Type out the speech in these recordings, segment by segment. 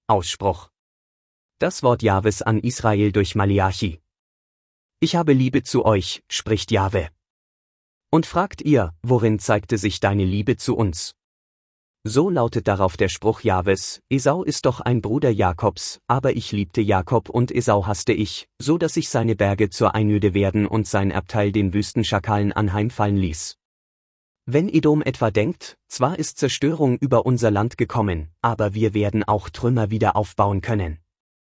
Ausspruch. Das Wort Jahwes an Israel durch Maleachi. Ich habe Liebe zu euch, spricht Jahwe. Und fragt ihr, worin zeigte sich deine Liebe zu uns? So lautet darauf der Spruch Jahwes: Esau ist doch ein Bruder Jakobs, aber ich liebte Jakob und Esau hasste ich, so dass ich seine Berge zur Einöde werden und sein Erbteil den Wüstenschakalen anheimfallen ließ. Wenn Edom etwa denkt, zwar ist Zerstörung über unser Land gekommen, aber wir werden auch Trümmer wieder aufbauen können.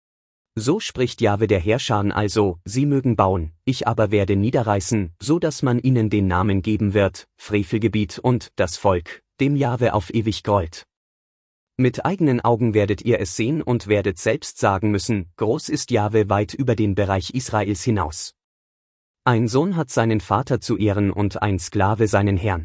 So spricht Jahwe der Heerscharen also: Sie mögen bauen, ich aber werde niederreißen, so dass man ihnen den Namen geben wird, Frevelgebiet und das Volk, dem Jahwe auf ewig grollt. Mit eigenen Augen werdet ihr es sehen und werdet selbst sagen müssen: Groß ist Jahwe weit über den Bereich Israels hinaus. Ein Sohn hat seinen Vater zu ehren und ein Sklave seinen Herrn.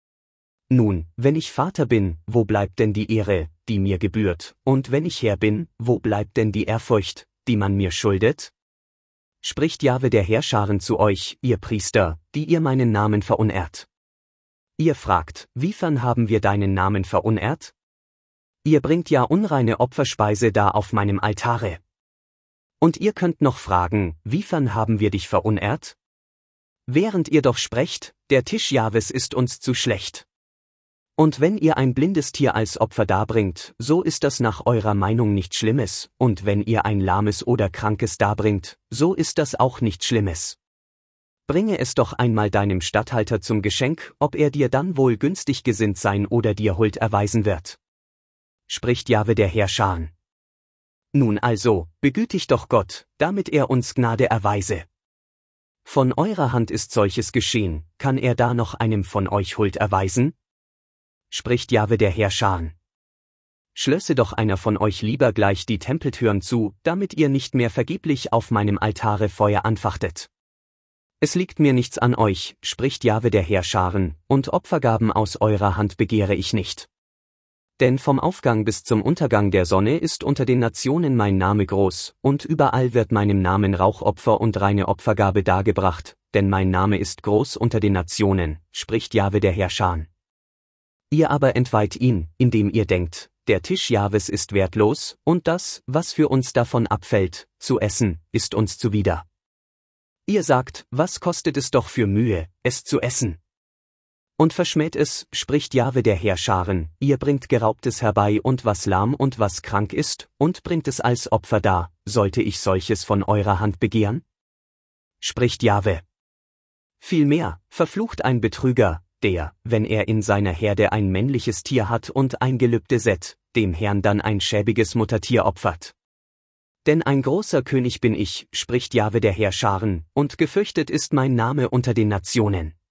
Nun, wenn ich Vater bin, wo bleibt denn die Ehre, die mir gebührt, und wenn ich Herr bin, wo bleibt denn die Ehrfurcht, die man mir schuldet? Spricht Jahwe der Heerscharen zu euch, ihr Priester, die ihr meinen Namen verunehrt. Ihr fragt: Wiefern haben wir deinen Namen verunehrt? Ihr bringt ja unreine Opferspeise da auf meinem Altare. Und ihr könnt noch fragen: Wiefern haben wir dich verunehrt? Während ihr doch sprecht, der Tisch Jahwes ist uns zu schlecht. Und wenn ihr ein blindes Tier als Opfer darbringt, so ist das nach eurer Meinung nichts Schlimmes, und wenn ihr ein lahmes oder krankes darbringt, so ist das auch nichts Schlimmes. Bringe es doch einmal deinem Statthalter zum Geschenk, ob er dir dann wohl günstig gesinnt sein oder dir Huld erweisen wird. Spricht Jahwe der Heerscharen. Nun also, begütigt doch Gott, damit er uns Gnade erweise. Von eurer Hand ist solches geschehen, kann er da noch einem von euch Huld erweisen? Spricht Jahwe der Heerscharen. Schlösse doch einer von euch lieber gleich die Tempeltüren zu, damit ihr nicht mehr vergeblich auf meinem Altare Feuer anfachtet. Es liegt mir nichts an euch, spricht Jahwe der Heerscharen, und Opfergaben aus eurer Hand begehre ich nicht. Denn vom Aufgang bis zum Untergang der Sonne ist unter den Nationen mein Name groß, und überall wird meinem Namen Rauchopfer und reine Opfergabe dargebracht, denn mein Name ist groß unter den Nationen, spricht Jahwe der Heerscharen. Ihr aber entweiht ihn, indem ihr denkt, der Tisch Jahwes ist wertlos, und das, was für uns davon abfällt, zu essen, ist uns zuwider. Ihr sagt: Was kostet es doch für Mühe, es zu essen? Und verschmäht es, spricht Jahwe der Heerscharen, ihr bringt Geraubtes herbei und was lahm und was krank ist, und bringt es als Opfer dar, sollte ich solches von eurer Hand begehren? Spricht Jahwe. Vielmehr, verflucht ein Betrüger, der, wenn er in seiner Herde ein männliches Tier hat und ein Gelübde sät, dem Herrn dann ein schäbiges Muttertier opfert. Denn ein großer König bin ich, spricht Jahwe der Heerscharen, und gefürchtet ist mein Name unter den Nationen.